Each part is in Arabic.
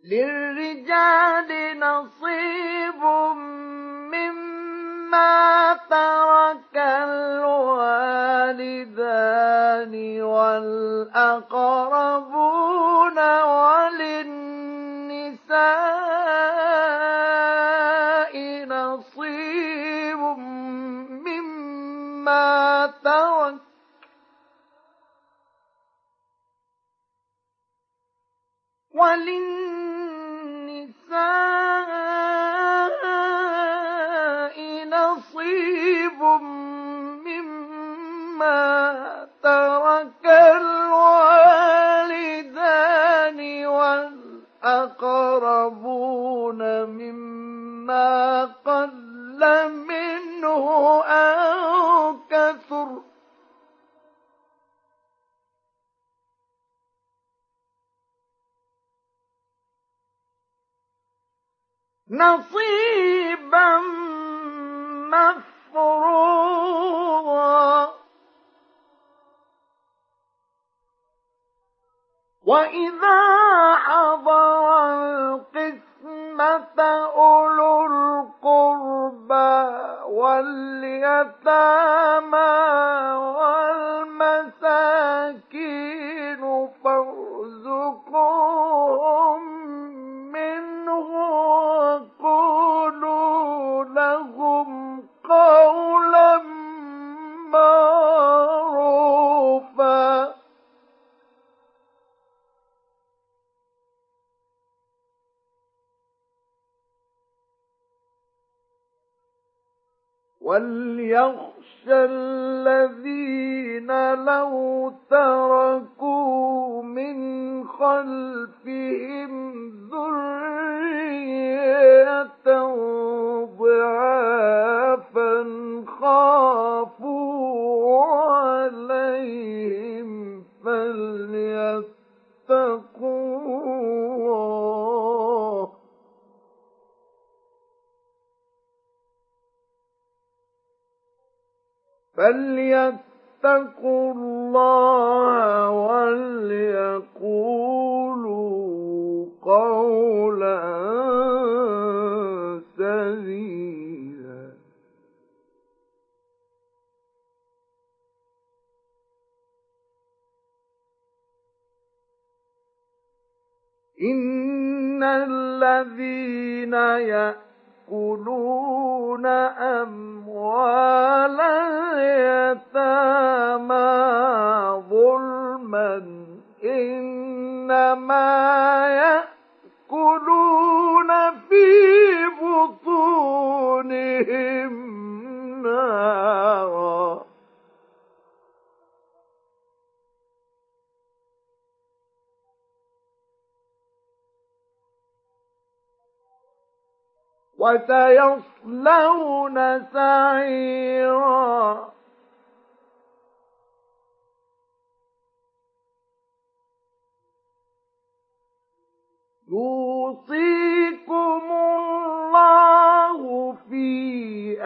للرجال نصيب مما ترك الوالدان والأقربون وللنساء نصيب مما ترك الوالدان والأقربون مما قل منه أو كثر نصيبا مفروضا. وإذا حضر القسمة أولو القربى واليتامى والمساكين فارزقوهم منه وقولوا لهم قولا معروفا. وليخشى الذين لو تركوا من خلفهم ذرية ضعافا خافوا عليهم فليتقوا الله وليقولوا قولا سديدا. إن الذين يأكلون أموال اليتامى ظلما إنما يأكلون في بطونهم نارا وسيصلون سعيرا. يوصيكم الله في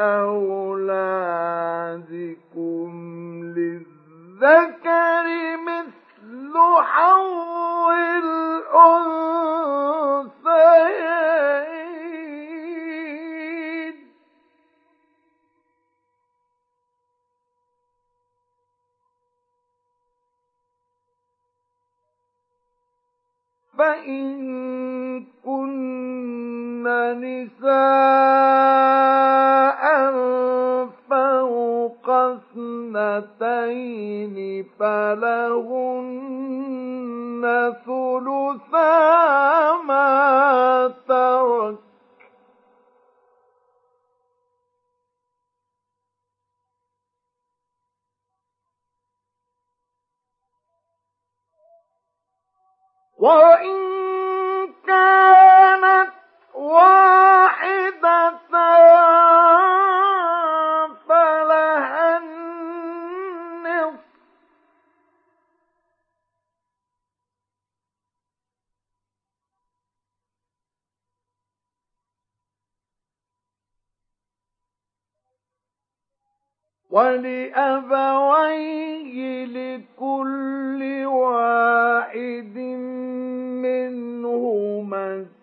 أولادكم للذكر مثل حظ الأنثيين. فإن كن نساء فوق اثنتين فلهن ثلثا ما ترك وإن كانت واحدة فلها النصف ولأبويه لكل واحد منهما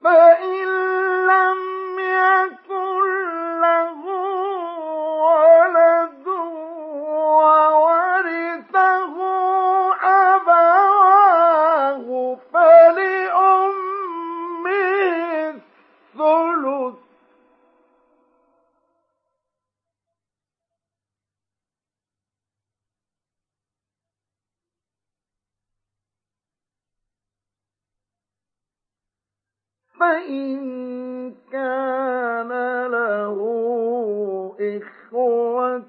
فإن لم يكن له ولد وورثه أبواه فلأمه الثلث فإن كان له إخوة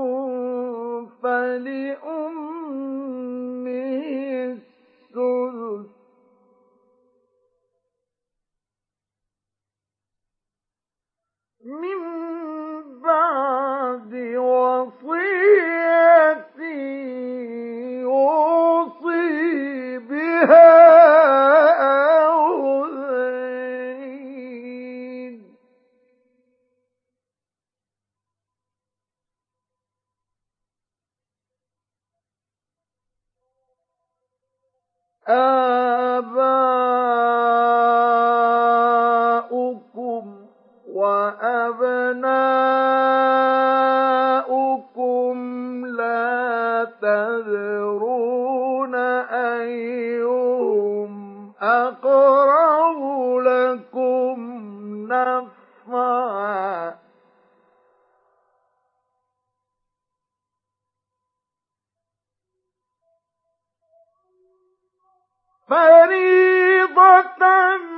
فلأمه السدس من بعد وصية يوصي بها أو دين آباؤكم وأبناؤكم لا تدرون أيهم أقرب لكم نفعا فريضة